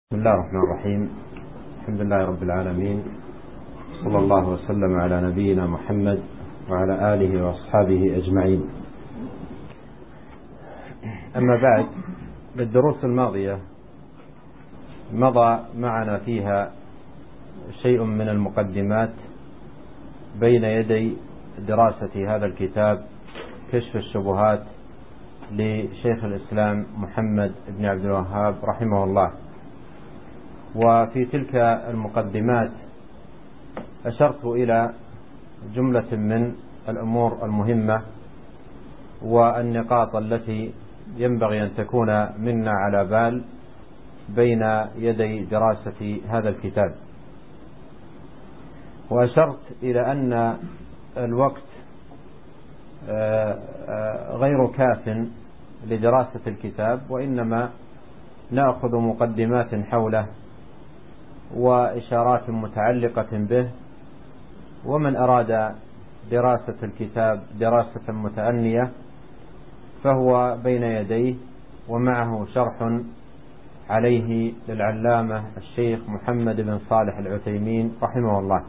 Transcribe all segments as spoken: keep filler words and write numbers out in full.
بسم الله الرحمن الرحيم. الحمد لله رب العالمين، صلى الله وسلم على نبينا محمد وعلى آله وأصحابه أجمعين. أما بعد، بالدروس الماضية مضى معنا فيها شيء من المقدمات بين يدي دراسة هذا الكتاب كشف الشبهات لشيخ الإسلام محمد بن عبد الوهاب رحمه الله. وفي تلك المقدمات أشرت إلى جملة من الأمور المهمة والنقاط التي ينبغي أن تكون منا على بال بين يدي دراسة هذا الكتاب، وأشرت إلى أن الوقت غير كاف لدراسة الكتاب، وإنما نأخذ مقدمات حوله وإشارات متعلقة به. ومن أراد دراسة الكتاب دراسة متأنية فهو بين يديه، ومعه شرح عليه للعلامة الشيخ محمد بن صالح العثيمين رحمه الله.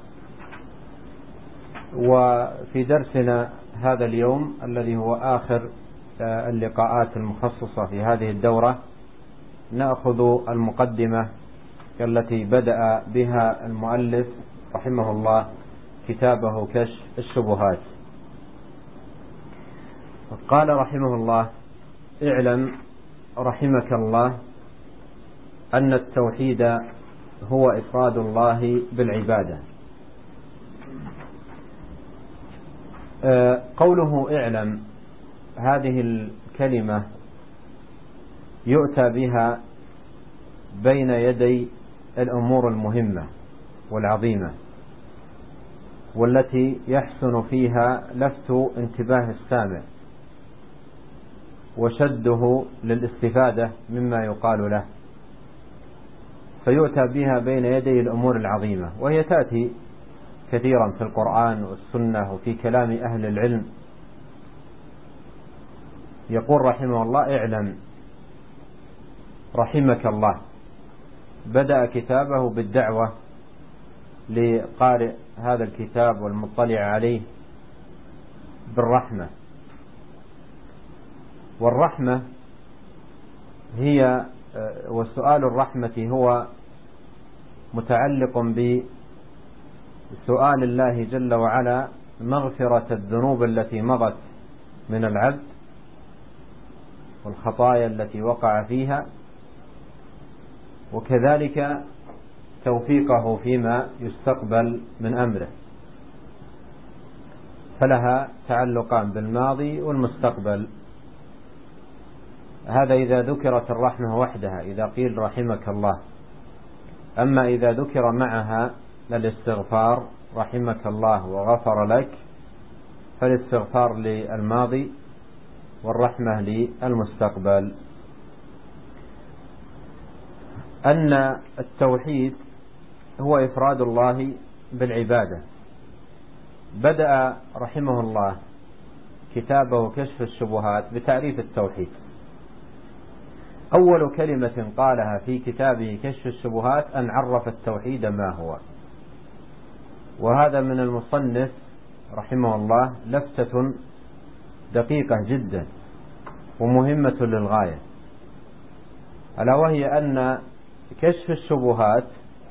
وفي درسنا هذا اليوم الذي هو آخر اللقاءات المخصصة في هذه الدورة نأخذ المقدمة التي بدأ بها المؤلف رحمه الله كتابه كشف الشبهات. قال رحمه الله: اعلم رحمك الله أن التوحيد هو إفراد الله بالعبادة. قوله اعلم، هذه الكلمة يؤتى بها بين يدي الأمور المهمة والعظيمة، والتي يحسن فيها لفت انتباه السامع وشده للاستفادة مما يقال له، فيؤتى بها بين يدي الأمور العظيمة، وهي تأتي كثيرا في القرآن والسنة وفي كلام أهل العلم. يقول رحمه الله: اعلم رحمك الله. بدأ كتابه بالدعوة لقارئ هذا الكتاب والمطلع عليه بالرحمة. والرحمة هي وسؤال الرحمة هو متعلق بسؤال الله جل وعلا مغفرة الذنوب التي مضت من العبد والخطايا التي وقع فيها، وكذلك توفيقه فيما يستقبل من أمره، فلها تعلقان بالماضي والمستقبل. هذا إذا ذكرت الرحمة وحدها، إذا قيل رحمك الله. أما إذا ذكر معها الاستغفار رحمك الله وغفر لك، فالاستغفار للماضي والرحمة للمستقبل. أن التوحيد هو إفراد الله بالعبادة. بدأ رحمه الله كتابه كشف الشبهات بتعريف التوحيد. أول كلمة قالها في كتابه كشف الشبهات أن عرف التوحيد ما هو، وهذا من المصنف رحمه الله لفتة دقيقة جدا ومهمة للغاية، ألا وهي أن كشف الشبهات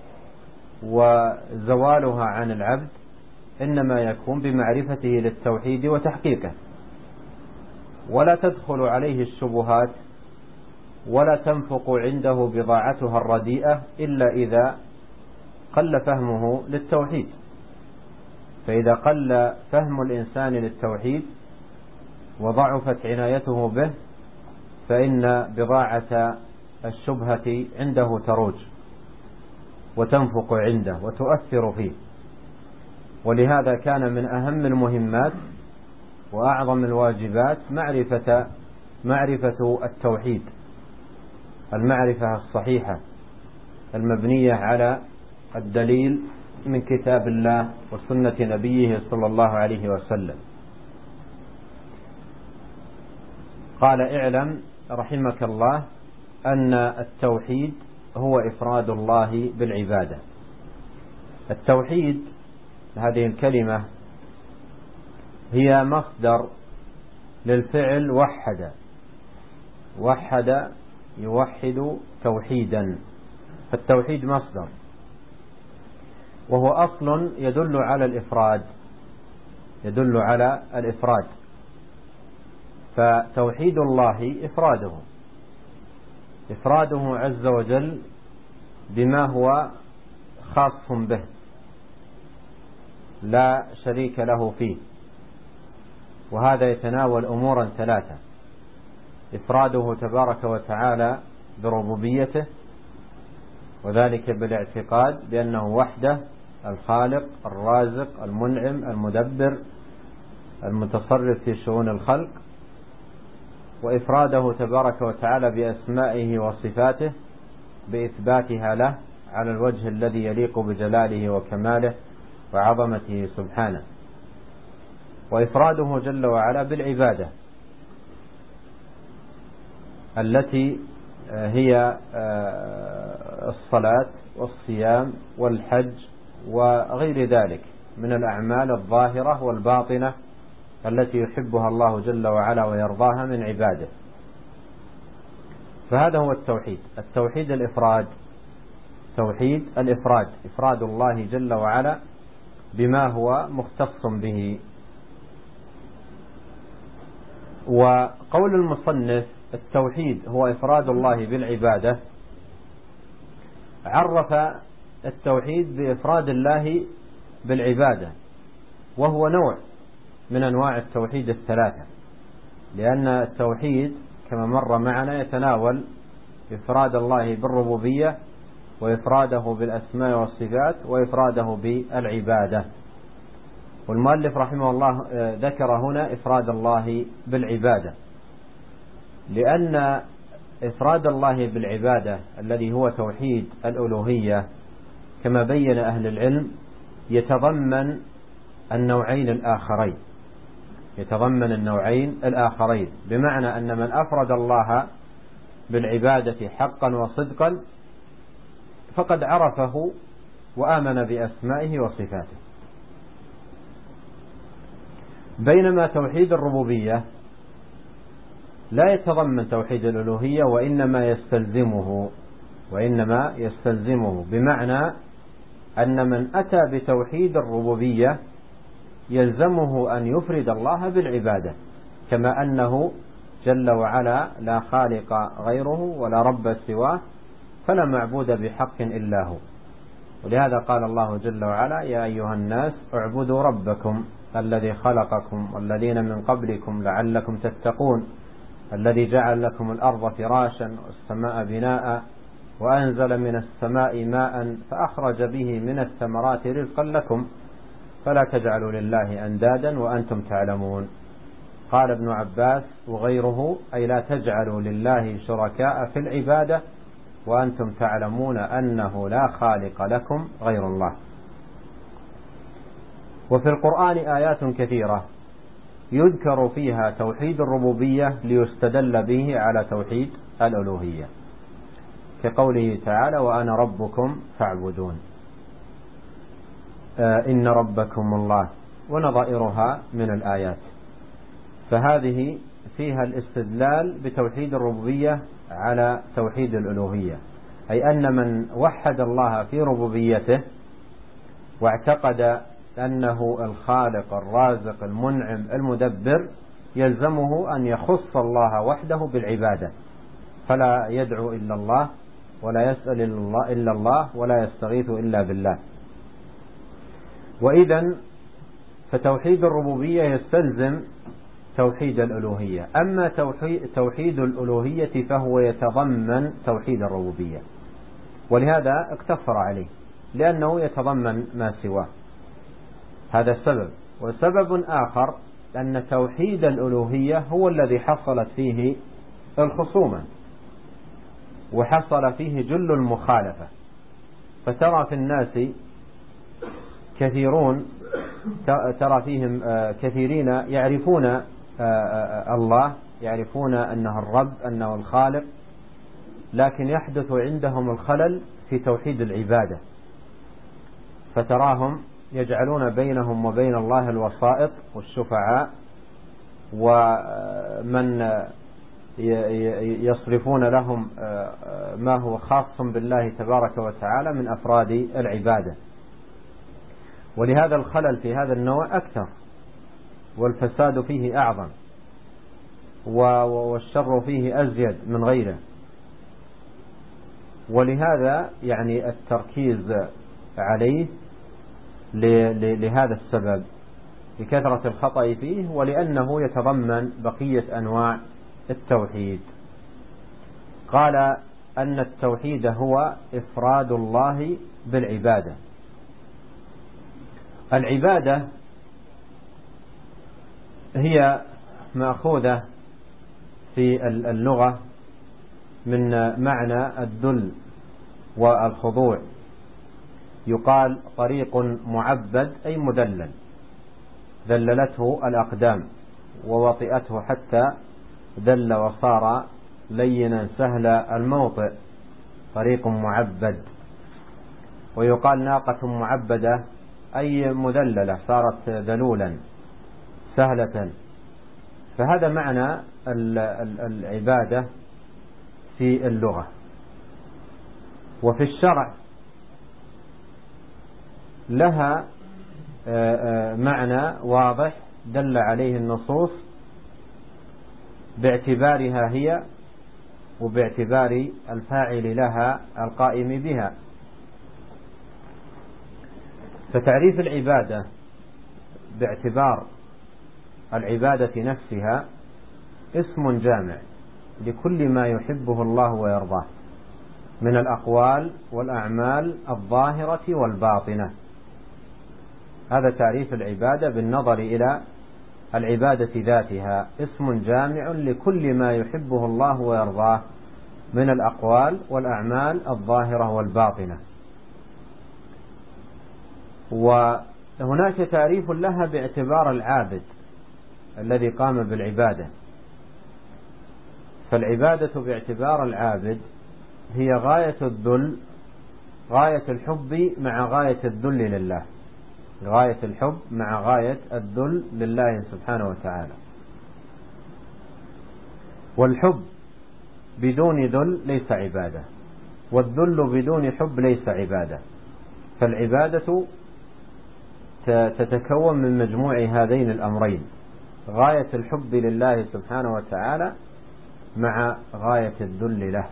وزوالها عن العبد إنما يكون بمعرفته للتوحيد وتحقيقه، ولا تدخل عليه الشبهات ولا تنفق عنده بضاعتها الرديئة إلا إذا قل فهمه للتوحيد. فإذا قل فهم الإنسان للتوحيد وضعفت عنايته به، فإن بضاعة الشبهة عنده تروج وتنفق عنده وتؤثر فيه. ولهذا كان من أهم المهمات وأعظم الواجبات معرفة معرفة التوحيد، المعرفة الصحيحة المبنية على الدليل من كتاب الله وسنة نبيه صلى الله عليه وسلم. قال: اعلم رحمك الله أن التوحيد هو إفراد الله بالعبادة. التوحيد هذه الكلمة هي مصدر للفعل وحد، وحد يوحد توحيدا، فالتوحيد مصدر وهو أصل يدل على الإفراد، يدل على الإفراد. فتوحيد الله إفراده، إفراده عز وجل بما هو خاص به لا شريك له فيه، وهذا يتناول أمورا ثلاثة: إفراده تبارك وتعالى بربوبيته، وذلك بالاعتقاد بأنه وحده الخالق الرازق المنعم المدبر المتصرف في شؤون الخلق، وإفراده تبارك وتعالى بأسمائه وصفاته بإثباتها له على الوجه الذي يليق بجلاله وكماله وعظمته سبحانه، وإفراده جل وعلا بالعبادة التي هي الصلاة والصيام والحج وغير ذلك من الأعمال الظاهرة والباطنة التي يحبها الله جل وعلا ويرضاها من عباده. فهذا هو التوحيد. التوحيد الإفراد، توحيد الإفراد، إفراد الله جل وعلا بما هو مختص به. وقول المصنف التوحيد هو إفراد الله بالعبادة، عرف التوحيد بإفراد الله بالعبادة، وهو نوع من أنواع التوحيد الثلاثة، لأن التوحيد كما مر معنا يتناول إفراد الله بالربوبية وإفراده بالأسماء والصفات وإفراده بالعبادة. والمؤلف رحمه الله ذكر هنا إفراد الله بالعبادة، لأن إفراد الله بالعبادة الذي هو توحيد الألوهية كما بين أهل العلم يتضمن النوعين الآخرين، يتضمن النوعين الآخرين، بمعنى أن من أفرد الله بالعبادة حقا وصدقا فقد عرفه وآمن بأسمائه وصفاته، بينما توحيد الربوبية لا يتضمن توحيد الألوهية وإنما يستلزمه، وإنما يستلزمه بمعنى أن من أتى بتوحيد الربوبية يلزمه أن يفرد الله بالعبادة، كما أنه جل وعلا لا خالق غيره ولا رب سواه فلا معبود بحق إلا هو. ولهذا قال الله جل وعلا: يا أيها الناس اعبدوا ربكم الذي خلقكم والذين من قبلكم لعلكم تتقون الذي جعل لكم الأرض فراشا والسماء بناء وأنزل من السماء ماء فأخرج به من الثمرات رزقا لكم فلا تجعلوا لله أندادا وأنتم تعلمون. قال ابن عباس وغيره: أي لا تجعلوا لله شركاء في العبادة وأنتم تعلمون أنه لا خالق لكم غير الله. وفي القرآن آيات كثيرة يذكر فيها توحيد الربوبية ليستدل به على توحيد الألوهية، كقوله تعالى: وأنا ربكم فاعبدون، آه إن ربكم الله، ونظائرها من الآيات. فهذه فيها الاستدلال بتوحيد الربوبية على توحيد الألوهية، أي أن من وحد الله في ربوبيته واعتقد أنه الخالق الرازق المنعم المدبر يلزمه أن يخص الله وحده بالعبادة، فلا يدعو إلا الله ولا يسأل إلا الله ولا يستغيث إلا بالله. وإذن فتوحيد الربوبية يستلزم توحيد الألوهية، أما توحيد الألوهية فهو يتضمن توحيد الربوبية، ولهذا اقتصر عليه لأنه يتضمن ما سواه. هذا السبب. وسبب آخر أن توحيد الألوهية هو الذي حصلت فيه الخصومة وحصل فيه جل المخالفة، فترى في الناس كثيرون ترى فيهم كثيرين يعرفون الله، يعرفون أنه الرب أنه الخالق، لكن يحدث عندهم الخلل في توحيد العبادة، فتراهم يجعلون بينهم وبين الله الوسائط والشفعاء ومن يصرفون لهم ما هو خاص بالله تبارك وتعالى من أفراد العبادة. ولهذا الخلل في هذا النوع أكثر، والفساد فيه أعظم، والشر فيه أزيد من غيره. ولهذا يعني التركيز عليه لهذا السبب، لكثرة الخطأ فيه، ولأنه يتضمن بقية أنواع التوحيد. قال أن التوحيد هو إفراد الله بالعبادة. العبادة هي مأخوذة في اللغة من معنى الذل والخضوع. يقال طريق معبد أي مدلل، ذللته الأقدام ووطئته حتى ذل وصار لينا سهل الموطئ، طريق معبد. ويقال ناقة معبدة أي مذللة صارت ذلولا سهلة. فهذا معنى العبادة في اللغة. وفي الشرع لها معنى واضح دل عليه النصوص باعتبارها هي وباعتبار الفاعل لها القائم بها. فتعريف العبادة باعتبار العبادة نفسها اسم جامع لكل ما يحبه الله ويرضاه من الأقوال والأعمال الظاهرة والباطنة. هذا تعريف العبادة بالنظر إلى العبادة ذاتها، اسم جامع لكل ما يحبه الله ويرضاه من الأقوال والأعمال الظاهرة والباطنة. وهناك تعريف لها باعتبار العابد الذي قام بالعبادة. فالعبادة باعتبار العابد هي غاية الذل، غاية الحب مع غاية الذل لله، غاية الحب مع غاية الذل لله سبحانه وتعالى. والحب بدون ذل ليس عبادة، والذل بدون حب ليس عبادة. فالعبادة تتكون من مجموع هذين الأمرين، غاية الحب لله سبحانه وتعالى مع غاية الذل له.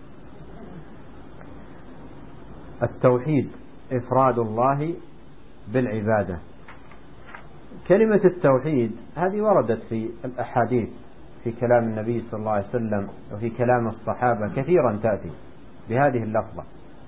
التوحيد إفراد الله بالعبادة. كلمة التوحيد هذه وردت في الأحاديث في كلام النبي صلى الله عليه وسلم وفي كلام الصحابة كثيرا تأتي بهذه اللفظة.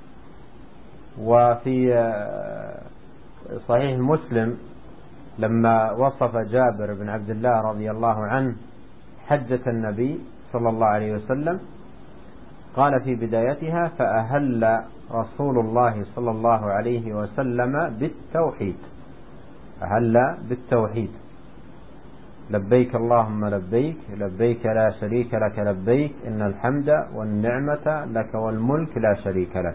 وفي صحيح مسلم لما وصف جابر بن عبد الله رضي الله عنه حجة النبي صلى الله عليه وسلم قال في بدايتها: فأهل رسول الله صلى الله عليه وسلم بالتوحيد. أهل بالتوحيد: لبيك اللهم لبيك، لبيك لا شريك لك لبيك، إن الحمد والنعمة لك والملك لا شريك لك.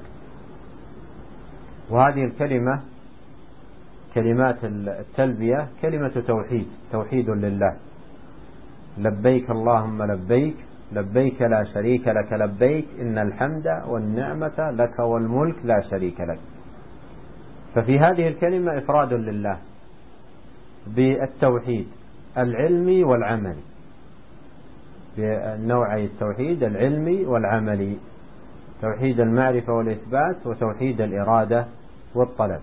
وهذه الكلمة كلمات التلبية كلمة توحيد، توحيد لله. لبيك اللهم لبيك، لبيك لا شريك لك لبيك، إن الحمد والنعمة لك والملك لا شريك لك. ففي هذه الكلمة إفراد لله بالتوحيد العلمي والعملي، بنوعي التوحيد العلمي والعملي، توحيد المعرفة والإثبات وتوحيد الإرادة والطلب.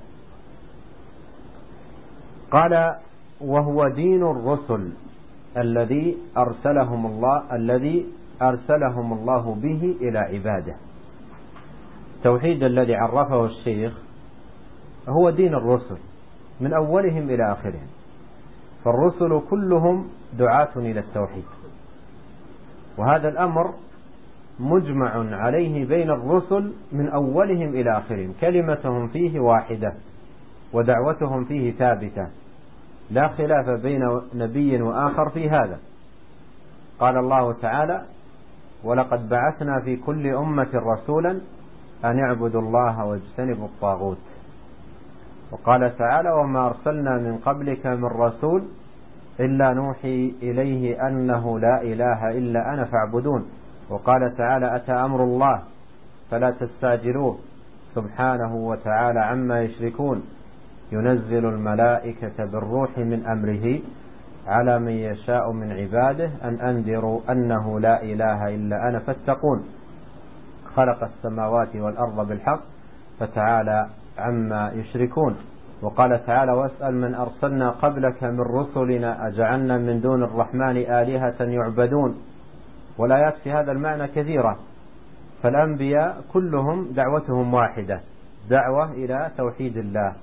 قال: وهو دين الرسل الذي أرسلهم الله الذي أرسلهم الله به إلى عباده. التوحيد الذي عرفه الشيخ هو دين الرسل من أولهم إلى آخرهم، فالرسل كلهم دعاة إلى التوحيد، وهذا الأمر مجمع عليه بين الرسل من أولهم إلى آخرهم، كلمتهم فيه واحدة ودعوتهم فيه ثابتة، لا خلاف بين نبي وآخر في هذا. قال الله تعالى: ولقد بعثنا في كل أمة رسولا أن اعبدوا الله واجتنبوا الطاغوت. وقال تعالى وما أرسلنا من قبلك من رسول إلا نوحي إليه أنه لا إله إلا أنا فاعبدون. وقال تعالى أتى أمر الله فلا تستعجلوه سبحانه وتعالى عما يشركون ينزل الملائكة بالروح من أمره على من يشاء من عباده أن أنذروا أنه لا إله إلا أنا فاتقون. خلق السماوات والأرض بالحق فتعالى عما يشركون. وقال تعالى واسأل من أرسلنا قبلك من رسلنا أجعلنا من دون الرحمن آلهة يعبدون. والآيات في هذا المعنى كثيرة. فالأنبياء كلهم دعوتهم واحدة، دعوة إلى توحيد الله،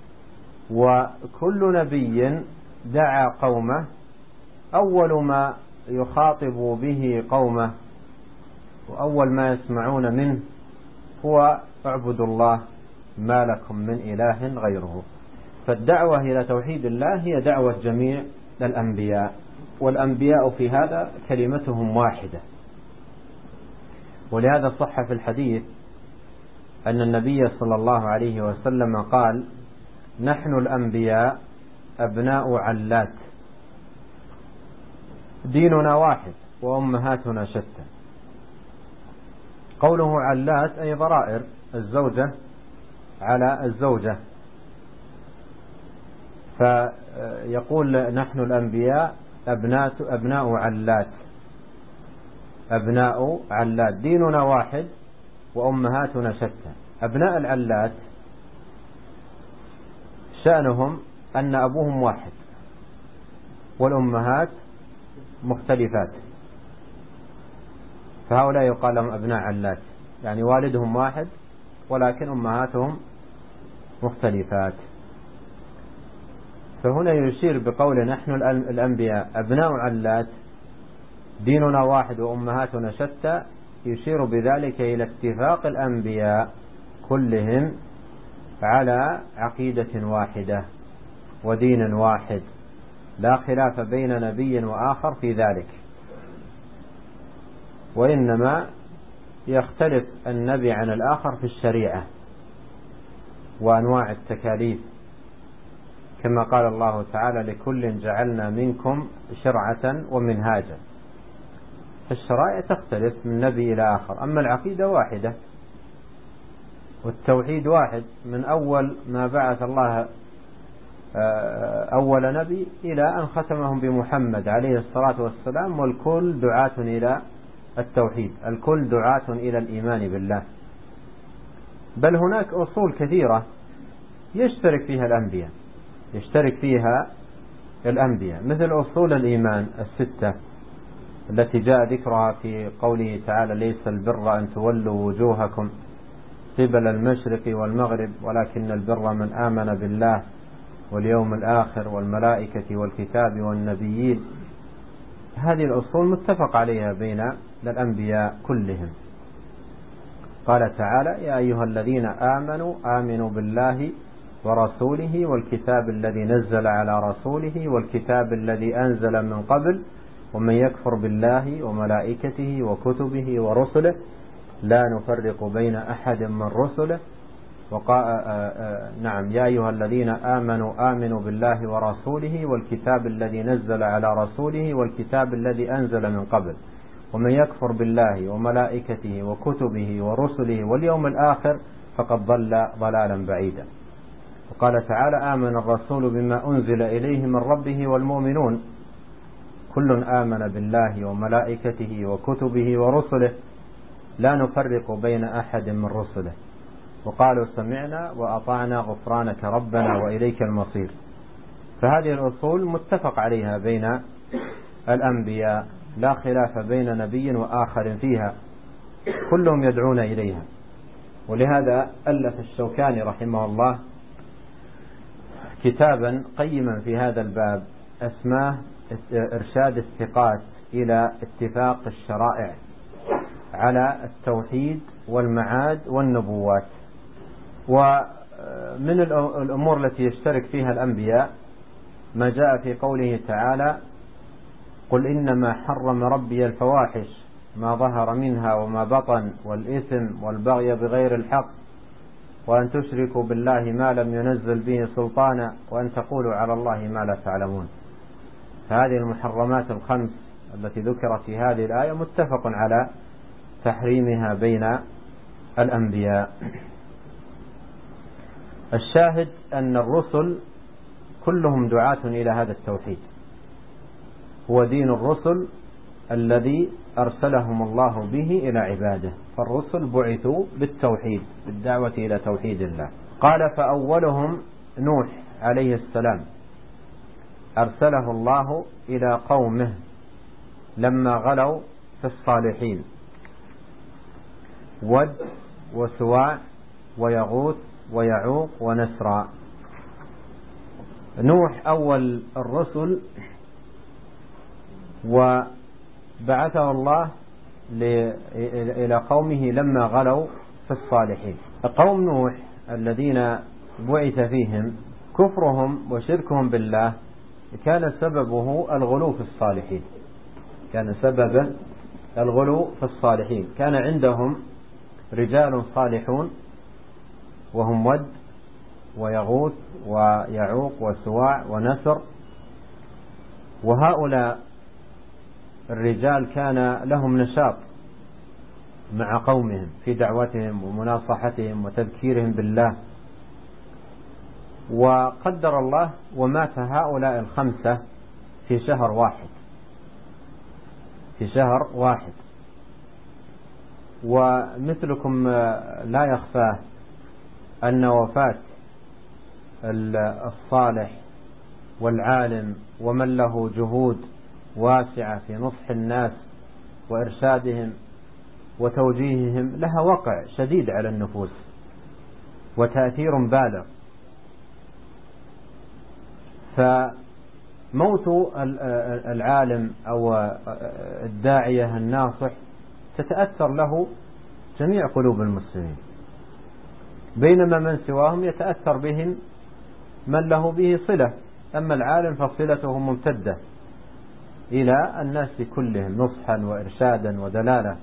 وكل نبي دعا قومه أول ما يخاطب به قومه وأول ما يسمعون منه هو اعبدوا الله ما لكم من إله غيره. فالدعوة إلى توحيد الله هي دعوة جميع الأنبياء، والأنبياء في هذا كلمتهم واحدة. ولهذا صح في الحديث أن النبي صلى الله عليه وسلم قال نحن الأنبياء أبناء علات ديننا واحد وأمهاتنا شتى. قوله علات أي ضرائر، الزوجة على الزوجة. فيقول نحن الأنبياء أبناء, أبناء علات أبناء علات ديننا واحد وأمهاتنا شتى. أبناء العلات شأنهم أن أبوهم واحد والأمهات مختلفات، فهؤلاء يقال لهم أبناء علات، يعني والدهم واحد ولكن أمهاتهم مختلفات. فهنا يشير بقول نحن الأنبياء أبناء علات ديننا واحد وأمهاتنا شتى، يشير بذلك إلى اتفاق الأنبياء كلهم على عقيدة واحدة ودين واحد، لا خلاف بين نبي وآخر في ذلك، وإنما يختلف النبي عن الآخر في الشريعة وأنواع التكاليف، كما قال الله تعالى لكل جعلنا منكم شرعة ومنهاجا. فالشرائع تختلف من نبي إلى آخر، أما العقيدة واحدة والتوحيد واحد من أول ما بعث الله أول نبي إلى أن ختمهم بمحمد عليه الصلاة والسلام، والكل دعاة إلى التوحيد، الكل دعاة إلى الإيمان بالله. بل هناك أصول كثيرة يشترك فيها الأنبياء يشترك فيها الأنبياء مثل أصول الإيمان الستة التي جاء ذكرها في قوله تعالى ليس البر أن تولوا وجوهكم قبل المشرق والمغرب ولكن البر من آمن بالله واليوم الآخر والملائكة والكتاب والنبيين. هذه الأصول متفق عليها بين الأنبياء كلهم. قال تعالى يا أيها الذين آمنوا آمنوا بالله ورسوله والكتاب الذي نزل على رسوله والكتاب الذي أنزل من قبل ومن يكفر بالله وملائكته وكتبه ورسله لا نفرق بين أحد من رسله. وقال نعم يا أيها الذين آمنوا آمنوا بالله ورسوله والكتاب الذي نزل على رسوله والكتاب الذي أنزل من قبل ومن يكفر بالله وملائكته وكتبه ورسله واليوم الآخر فقد ضل ضلالا بعيدا. وقال تعالى آمن الرسول بما أنزل إليه من ربه والمؤمنون كل آمن بالله وملائكته وكتبه ورسله لا نفرق بين أحد من رسله وقالوا سمعنا وأطعنا غفرانك ربنا وإليك المصير. فهذه الأصول متفق عليها بين الأنبياء، لا خلاف بين نبي وآخر فيها، كلهم يدعون إليها. ولهذا ألف الشوكاني رحمه الله كتابا قيما في هذا الباب اسماه إرشاد الثقات إلى اتفاق الشرائع على التوحيد والمعاد والنبوات. ومن الأمور التي يشترك فيها الأنبياء ما جاء في قوله تعالى قل إنما حرم ربي الفواحش ما ظهر منها وما بطن، والإثم والبغي بغير الحق، وأن تشركوا بالله ما لم ينزل به سلطانا، وأن تقولوا على الله ما لا تعلمون. فهذه المحرمات الخمس التي ذكرت في هذه الآية متفق على تحريمها بين الأنبياء. الشاهد أن الرسل كلهم دعاة إلى هذا التوحيد، هو دين الرسل الذي أرسلهم الله به إلى عباده. فالرسل بعثوا بالتوحيد، بالدعوة إلى توحيد الله. قال فأولهم نوح عليه السلام، أرسله الله إلى قومه لما غلوا في الصالحين، ود وسواع ويغوث ويعوق ونسرا. نوح أول الرسل، وبعثه الله إلى قومه لما غلوا في الصالحين. قوم نوح الذين بعث فيهم كفرهم وشركهم بالله كان سببه الغلو في الصالحين، كان سببه الغلو في الصالحين. كان عندهم رجال صالحون وهم ود ويغوث ويعوق وسواع ونسر، وهؤلاء الرجال كان لهم نشاط مع قومهم في دعوتهم ومناصحتهم وتذكيرهم بالله. وقدر الله ومات هؤلاء الخمسة في شهر واحد، في شهر واحد. ومثلكم لا يخفى أن وفاة الصالح والعالم ومن له جهود واسعة في نصح الناس وإرشادهم وتوجيههم لها وقع شديد على النفوس وتأثير بالغ. فموت العالم أو الداعية الناصح تتأثر له جميع قلوب المسلمين، بينما من سواهم يتأثر بهم من له به صلة. أما العالم فصلته ممتدة إلى الناس كلهم نصحا وإرشادا ودلالة،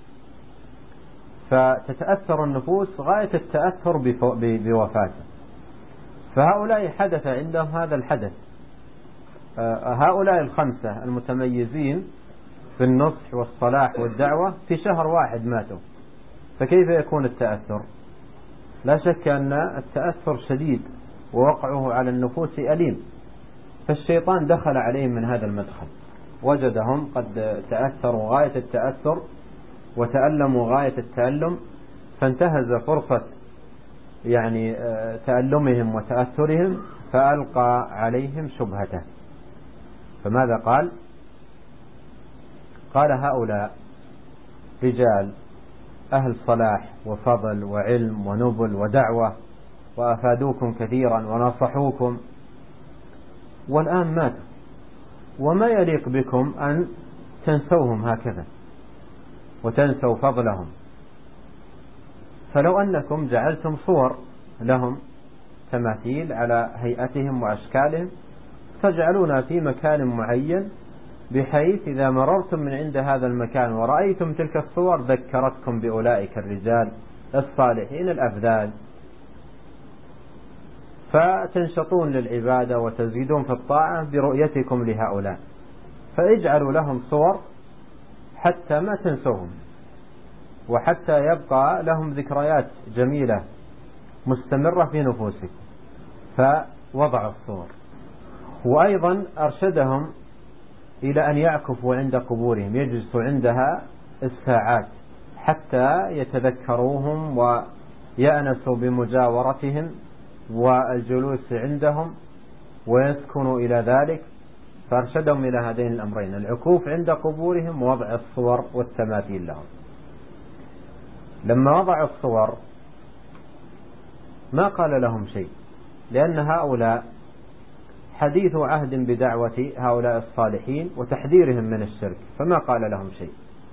فتتأثر النفوس غاية التأثر بوفاته. فهؤلاء حدث عندهم هذا الحدث، هؤلاء الخمسة المتميزين في النصح والصلاح والدعوة في شهر واحد ماتوا، فكيف يكون التأثر؟ لا شك أن التأثر شديد ووقعه على النفوس أليم. فالشيطان دخل عليهم من هذا المدخل، وجدهم قد تأثروا غاية التأثر وتألموا غاية التألم، فانتهز فرصة يعني تألمهم وتأثرهم فألقى عليهم شبهته. فماذا قال؟ قال هؤلاء رجال أهل صلاح وفضل وعلم ونبل ودعوة، وأفادوكم كثيرا ونصحوكم، والآن ماتوا، وما يليق بكم أن تنسوهم هكذا وتنسوا فضلهم. فلو أنكم جعلتم صور لهم تماثيل على هيئتهم وأشكالهم تجعلونها في مكان معين، بحيث إذا مررتم من عند هذا المكان ورأيتم تلك الصور ذكرتكم بأولئك الرجال الصالحين الأفذال، فتنشطون للعبادة وتزيدون في الطاعة برؤيتكم لهؤلاء. فاجعلوا لهم صور حتى ما تنسوهم، وحتى يبقى لهم ذكريات جميلة مستمرة في نفوسكم. فوضع الصور. وأيضا أرشدهم إلى أن يعكفوا عند قبورهم، يجلسوا عندها الساعات حتى يتذكروهم ويأنسوا بمجاورتهم والجلوس عندهم ويسكنوا إلى ذلك. فأرشدهم إلى هذين الأمرين: العكوف عند قبورهم ووضع الصور والتماثيل لهم. لما وضع الصور ما قال لهم شيء، لأن هؤلاء حديث عهد بدعوة هؤلاء الصالحين وتحذيرهم من الشرك، فما قال لهم شيء،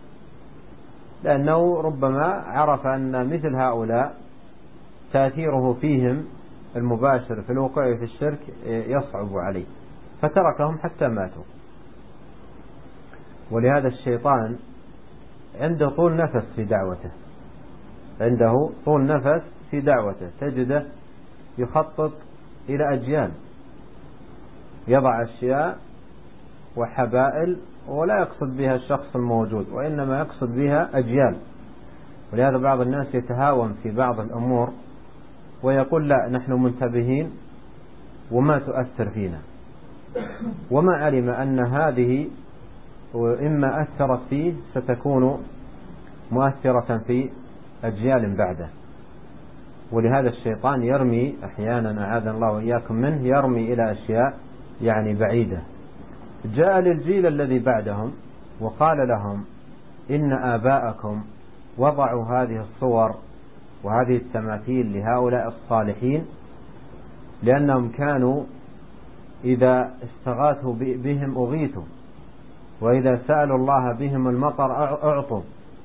لأنه ربما عرف أن مثل هؤلاء تأثيره فيهم المباشر في الوقوع في الشرك يصعب عليه، فتركهم حتى ماتوا. ولهذا الشيطان عنده طول نفس في دعوته، عنده طول نفس في دعوته، تجده يخطط إلى أجيال، يضع أشياء وحبائل ولا يقصد بها الشخص الموجود، وإنما يقصد بها أجيال. ولهذا بعض الناس يتهاون في بعض الأمور ويقول لا نحن منتبهين وما تؤثر فينا، وما علم أن هذه وإما أثرت فيه ستكون مؤثرة في أجيال بعده. ولهذا الشيطان يرمي أحيانا، أعاذنا الله وإياكم منه، يرمي إلى أشياء يعني بعيدة. جاء للجيل الذي بعدهم وقال لهم إن آباءكم وضعوا هذه الصور وهذه التماثيل لهؤلاء الصالحين لأنهم كانوا إذا استغاثوا بهم أغيثوا، وإذا سألوا الله بهم المطر أعطوا،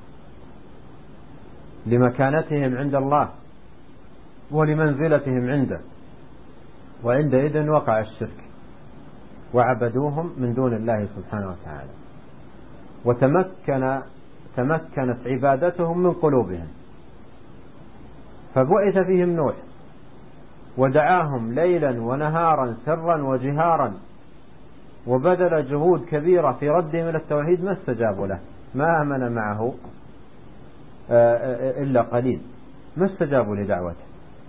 لمكانتهم عند الله ولمنزلتهم عنده. وعندئذ وقع الشرك وعبدوهم من دون الله سبحانه وتعالى، وتمكن تمكنت عبادتهم من قلوبهم، فبعث فيهم نوح ودعاهم ليلا ونهارا سرا وجهارا، وبذل جهود كبيرة في ردهم إلى التوحيد، ما استجابوا له، ما آمن معه إلا قليل، ما استجابوا لدعوته،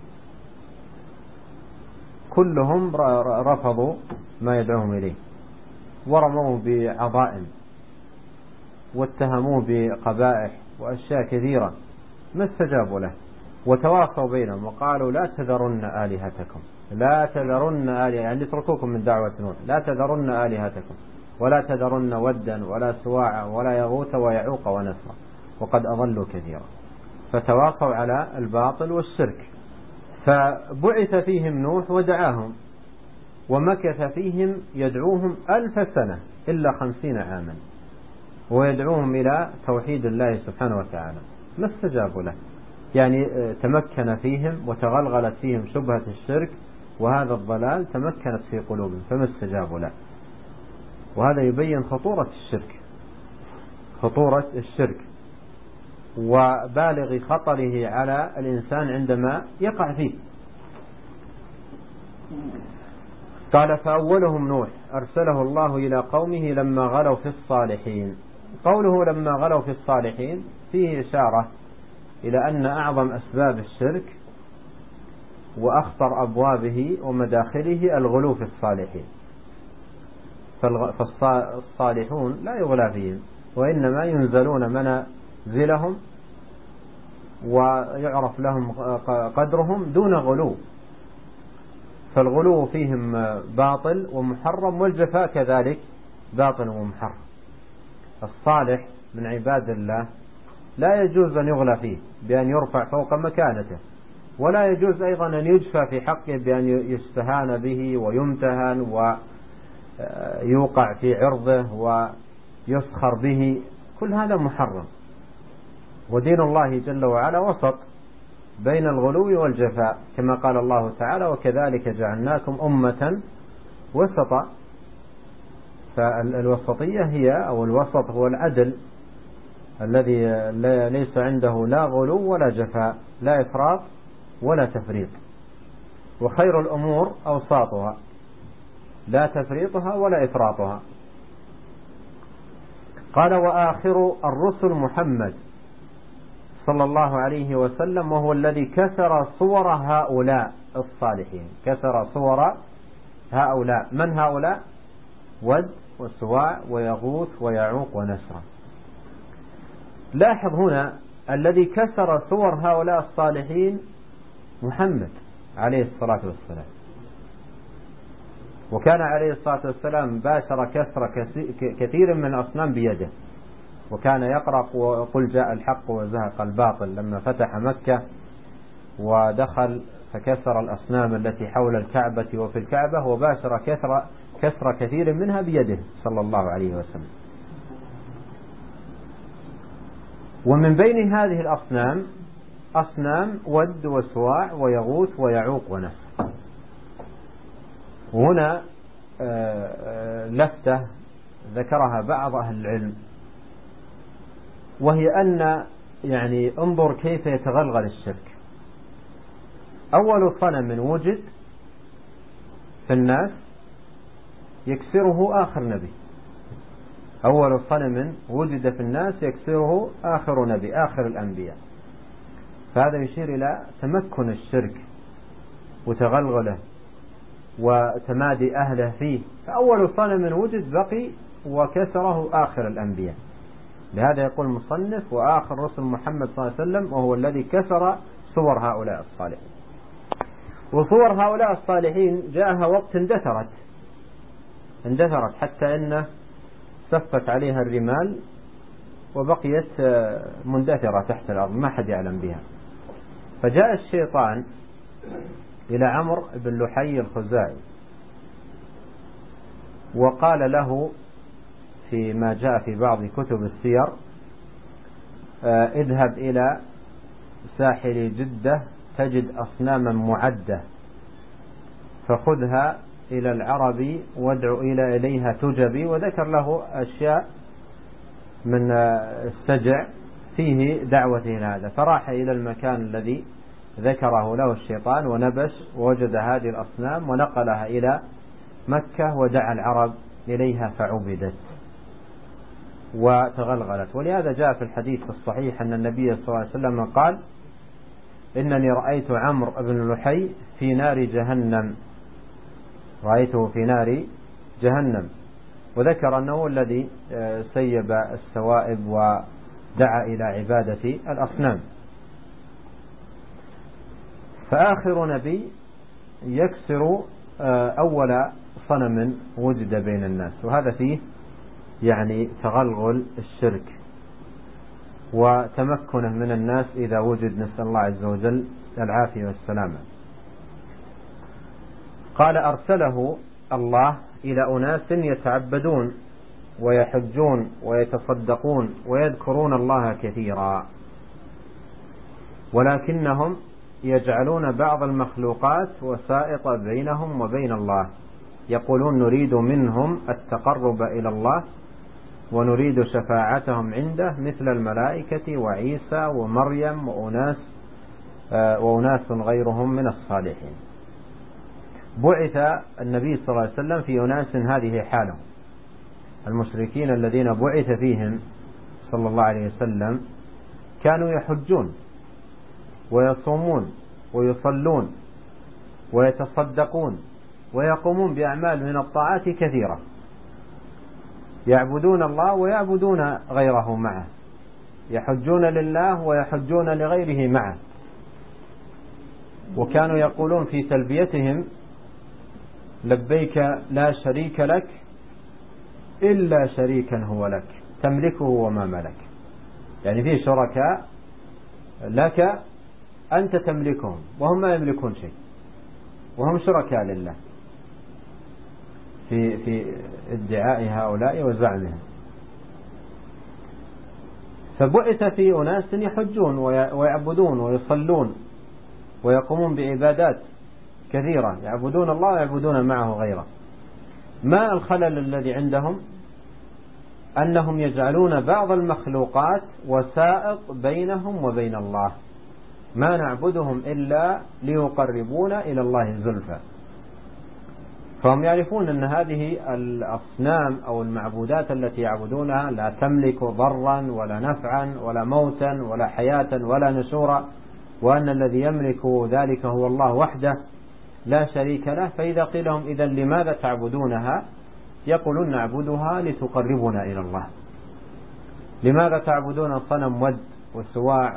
كلهم رفضوا ما يدعوهم إليه، ورموه بعظائم واتهموه بقبائح وأشياء كثيرة، ما استجابوا له. وتواصوا بينهم وقالوا لا تذرن آلهتكم، لا تذرن آلهة، يعني اتركوكم من دعوة نوح، لا تذرن آلهتكم ولا تذرن ودا ولا سواعا ولا يغوث ويعوق ونسرا وقد أضلوا كثيرا. فتواصوا على الباطل والشرك. فبعث فيهم نوح ودعاهم، ومكث فيهم يدعوهم ألف سنة إلا خمسين عاما، ويدعوهم إلى توحيد الله سبحانه وتعالى، ما استجابوا له. يعني تمكن فيهم وتغلغلت فيهم شبهة الشرك وهذا الضلال، تمكنت في قلوبهم فما استجابوا له. وهذا يبين خطورة الشرك، خطورة الشرك وبالغ خطره على الإنسان عندما يقع فيه. قال فأولهم نوح أرسله الله إلى قومه لما غلوا في الصالحين. قوله لما غلوا في الصالحين فيه إشارة إلى أن أعظم أسباب الشرك وأخطر أبوابه ومداخله الغلو في الصالحين. فالصالحون لا يغلى فيهم، وإنما ينزلون منازلهم ويعرف لهم قدرهم دون غلو. فالغلو فيهم باطل ومحرم، والجفاء كذلك باطل ومحرم. الصالح من عباد الله لا يجوز أن يغلى فيه بأن يرفع فوق مكانته، ولا يجوز أيضا أن يجفى في حقه بأن يستهان به ويمتهن ويوقع في عرضه ويسخر به، كل هذا محرم. ودين الله جل وعلا وسط بين الغلو والجفاء، كما قال الله تعالى وكذلك جعلناكم أمة وسطا. فالوسطية هي أو الوسط هو العدل الذي ليس عنده لا غلو ولا جفاء، لا إفراط ولا تفريط. وخير الأمور أوساطها، لا تفريطها ولا إفراطها. قال وآخر الرسل محمد صلى الله عليه وسلم، وهو الذي كسر صور هؤلاء الصالحين، كسر صور هؤلاء. من هؤلاء؟ ود وسواع ويغوث ويعوق ونسرا. لاحظ هنا الذي كسر صور هؤلاء الصالحين محمد عليه الصلاة والسلام، وكان عليه الصلاة والسلام باشر كسر كثير من الأصنام بيده، وكان يقرأ وقل جاء الحق وزهق الباطل لما فتح مكة ودخل فكسر الأصنام التي حول الكعبة وفي الكعبة، وباشر كسر, كسر كثير منها بيده صلى الله عليه وسلم. ومن بين هذه الأصنام أصنام ود وسواع ويغوث ويعوق ونسر. وهنا لفتة ذكرها بعض أهل العلم، وهي أن يعني انظر كيف يتغلغل الشرك. أول صنم وجد في الناس يكسره آخر نبي، أول صنم وجد في الناس يكسره آخر نبي، آخر الأنبياء. فهذا يشير إلى تمكن الشرك وتغلغله وتمادي أهله فيه. فأول صنم وجد بقي وكسره آخر الأنبياء. لهذا يقول المصنف وآخر رسل محمد صلى الله عليه وسلم وهو الذي كسر صور هؤلاء الصالحين. وصور هؤلاء الصالحين جاءها وقت اندثرت اندثرت حتى إنه سفت عليها الرمال وبقيت مندثرة تحت الأرض ما حد يعلم بها. فجاء الشيطان إلى عمرو بن لحي الخزاعي وقال له فيما جاء في بعض كتب السير: اذهب إلى ساحل جدة تجد أصناما معدة فخذها إلى العرب وادع إلى إليها تجبي. وذكر له أشياء من السجع فيه دعوته هذا. فراح إلى المكان الذي ذكره له الشيطان ونبش ووجد هذه الأصنام ونقلها إلى مكة ودعا العرب إليها فعبدت وتغلغلت. ولهذا جاء في الحديث الصحيح أن النبي صلى الله عليه وسلم قال: إنني رأيت عمرو بن لحي في نار جهنم، رأيته في نار جهنم. وذكر أنه الذي سيب السوائب ودعا إلى عبادة الأصنام. فآخر نبي يكسر أول صنم وجد بين الناس، وهذا فيه يعني تغلغل الشرك وتمكنه من الناس إذا وجد، نسأل الله عز وجل العافية والسلامة. قال: أرسله الله إلى أناس يتعبدون ويحجون ويتصدقون ويذكرون الله كثيرا، ولكنهم يجعلون بعض المخلوقات وسائط بينهم وبين الله، يقولون نريد منهم التقرب إلى الله ونريد شفاعتهم عنده مثل الملائكة وعيسى ومريم وأناس وأناس غيرهم من الصالحين. بعث النبي صلى الله عليه وسلم في أناس هذه حالهم. المشركين الذين بعث فيهم صلى الله عليه وسلم كانوا يحجون ويصومون ويصلون ويتصدقون ويقومون بأعمال من الطاعات كثيرة، يعبدون الله ويعبدون غيره معه، يحجون لله ويحجون لغيره معه. وكانوا يقولون في تلبيتهم: لبيك لا شريك لك إلا شريكا هو لك تملكه وما ملك. يعني في شركاء لك أنت تملكهم وهم ما يملكون شيء، وهم شركاء لله في في ادعاء هؤلاء وزعمهم. فبعث في أناس يحجون ويعبدون ويصلون ويقومون بعبادات كثيرة، يعبدون الله ويعبدون معه غيره. ما الخلل الذي عندهم؟ أنهم يجعلون بعض المخلوقات وسائط بينهم وبين الله، ما نعبدهم إلا ليقربونا إلى الله زلفى. فهم يعرفون أن هذه الأصنام أو المعبودات التي يعبدونها لا تملك ضرا ولا نفعا ولا موتا ولا حياة ولا نشورا، وأن الذي يملك ذلك هو الله وحده لا شريك له. فإذا قيل لهم: إذن لماذا تعبدونها؟ يقولون: نعبدها لتقربنا إلى الله. لماذا تعبدون صنم ود وسواع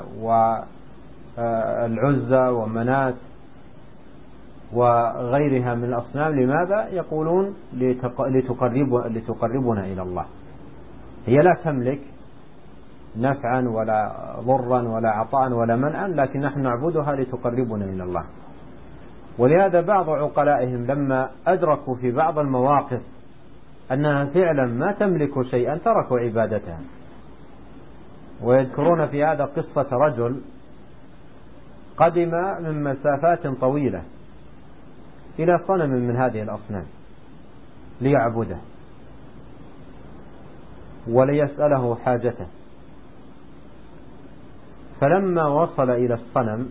والعزى ومنات وغيرها من الأصنام؟ لماذا؟ يقولون: لتقرب لتقربنا إلى الله. هي لا تملك نفعا ولا ضرا ولا عطاء ولا منعا، لكن نحن نعبدها لتقربنا إلى الله. ولهذا بعض عقلائهم لما أدركوا في بعض المواقف أنها فعلا ما تملك شيئا تركوا عبادتها. ويذكرون في هذا قصة رجل قدم من مسافات طويلة إلى صنم من هذه الأصنام ليعبده وليسأله حاجته، فلما وصل إلى الصنم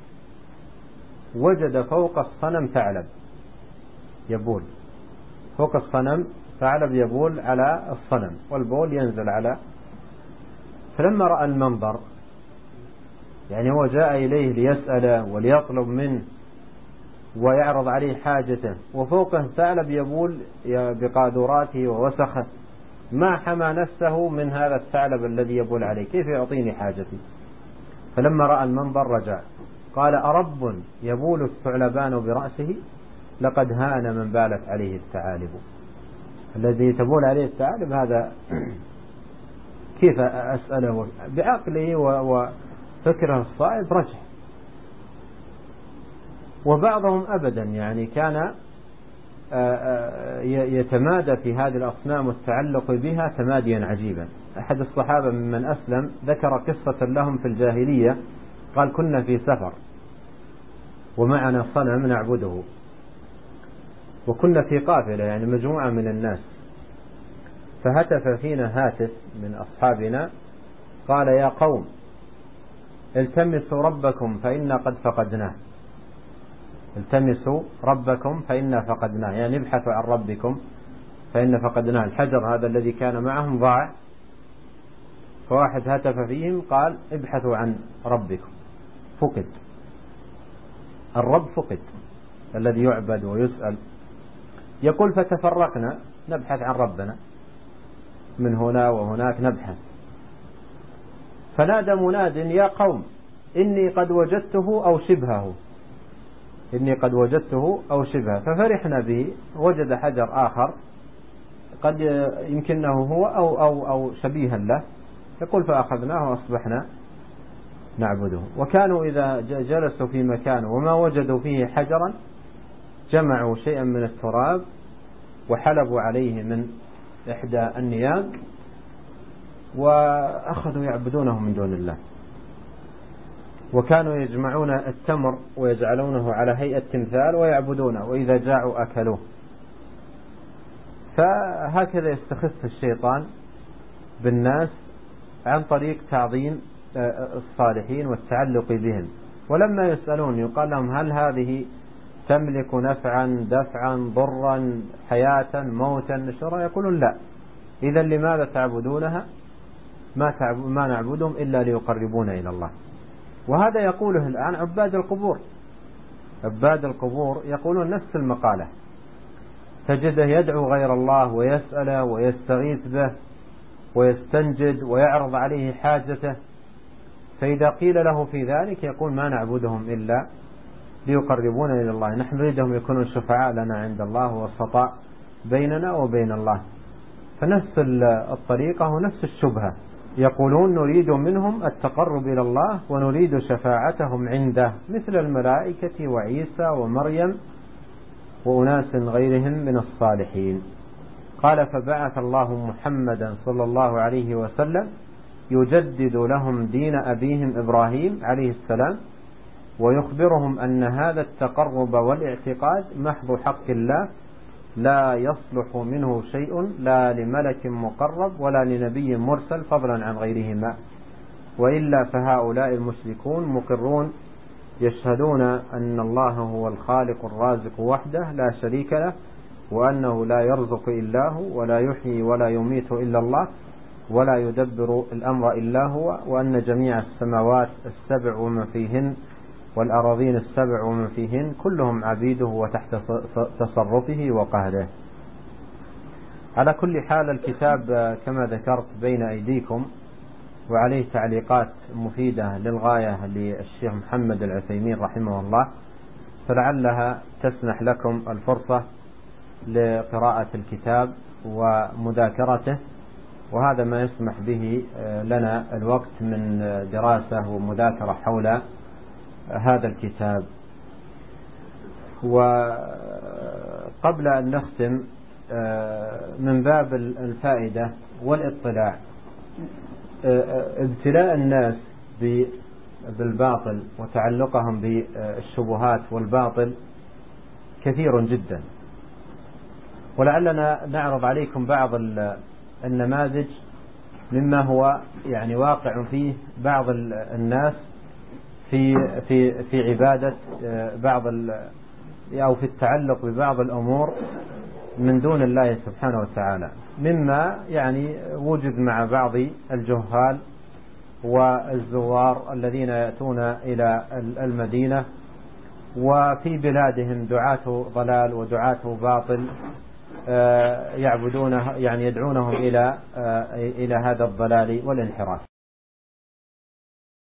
وجد فوق الصنم ثعلب يبول، فوق الصنم ثعلب يبول على الصنم والبول ينزل على. فلما رأى المنظر، يعني هو جاء إليه ليسأل وليطلب منه ويعرض عليه حاجته، وفوقه ثعلب يبول بقاذوراته ووسخه، ما حمى نفسه من هذا الثعلب الذي يبول عليه، كيف يعطيني حاجتي؟ فلما رأى المنظر رجع قال: أرب يبول الثعلبان برأسه؟ لقد هان من بالت عليه الثعالب. الذي تبول عليه الثعالب هذا كيف أسأله؟ بعقله وفكره الصائب رجع. وبعضهم أبدا يعني كان يتمادى في هذه الأصنام والتعلق بها تماديا عجيبا. أحد الصحابة ممن أسلم ذكر قصة لهم في الجاهلية، قال: كنا في سفر ومعنا صنم نعبده، وكنا في قافلة يعني مجموعة من الناس، فهتف فينا هاتف من أصحابنا قال: يا قوم التمسوا ربكم فإنا قد فقدناه، التمسوا ربكم فإنا فقدناه، يعني ابحثوا عن ربكم فإن فقدناه. الحجر هذا الذي كان معهم ضاع، فواحد هتف فيهم قال: ابحثوا عن ربكم، فقد الرب، فقد الذي يعبد ويسأل. يقول: فتفرقنا نبحث عن ربنا من هنا وهناك نبحث، فنادى مناد: يا قوم إني قد وجدته أو شبهه، إني قد وجدته أو شبهه. ففرحنا به، وجد حجر آخر قد يمكنه هو أو, أو, أو شبيها له. يقول: فأخذناه وأصبحنا نعبده. وكانوا إذا جلسوا في مكان وما وجدوا فيه حجرا جمعوا شيئا من التراب وحلبوا عليه من إحدى النياق وأخذوا يعبدونه من دون الله. وكانوا يجمعون التمر ويجعلونه على هيئة تمثال ويعبدونه، وإذا جاعوا أكلوه. فهكذا يستخف الشيطان بالناس عن طريق تعظيم الصالحين والتعلق بهم. ولما يسألون يقال لهم: هل هذه تملك نفعا دفعا ضرا حياة موتا نشرا؟ يقولون: لا. إذا لماذا تعبدونها؟ ما, تعب... ما نعبدهم إلا ليقربونا إلى الله. وهذا يقوله الآن عباد القبور. عباد القبور يقولون نفس المقالة، تجده يدعو غير الله ويسأله ويستغيث به ويستنجد ويعرض عليه حاجته، فإذا قيل له في ذلك يقول: ما نعبدهم إلا ليقربونا إلى الله، نحن نريدهم يكونوا شفعاء لنا عند الله وسطاء بيننا وبين الله. فنفس الطريقة ونفس الشبهة، يقولون نريد منهم التقرب إلى الله ونريد شفاعتهم عنده، مثل الملائكة وعيسى ومريم وأناس غيرهم من الصالحين. قال: فبعث الله محمدا صلى الله عليه وسلم يجدد لهم دين أبيهم إبراهيم عليه السلام، ويخبرهم أن هذا التقرب والاعتقاد محض حق الله، لا يصلح منه شيء لا لملك مقرب ولا لنبي مرسل فضلا عن غيرهما، وإلا فهؤلاء المشركون مقرون يشهدون أن الله هو الخالق الرازق وحده لا شريك له، وأنه لا يرزق إلا هو ولا يحيي ولا يميت إلا الله ولا يدبر الأمر إلا هو، وأن جميع السماوات السبع ومن فيهن والأراضين السبع ومن فيهن كلهم عبيده وتحت تصرفه وقهره. على كل حال الكتاب كما ذكرت بين أيديكم، وعليه تعليقات مفيدة للغاية للشيخ محمد العثيمين رحمه الله، فلعلها تسنح لكم الفرصة لقراءة الكتاب ومذاكرته، وهذا ما يسمح به لنا الوقت من دراسة ومذاكرة حول هذا الكتاب. وقبل أن نختم من باب الفائدة والاطلاع، ابتلاء الناس بالباطل وتعلقهم بالشبهات والباطل كثير جدا، ولعلنا نعرض عليكم بعض النماذج مما هو يعني واقع فيه بعض الناس في في في عبادة بعض أو في التعلق ببعض الأمور من دون الله سبحانه وتعالى، مما يعني وجد مع بعض الجهال والزوار الذين يأتون إلى المدينة وفي بلادهم دعاة ضلال ودعاة باطل يعبدونه يعني يدعونهم إلى إلى هذا الضلال والانحراف.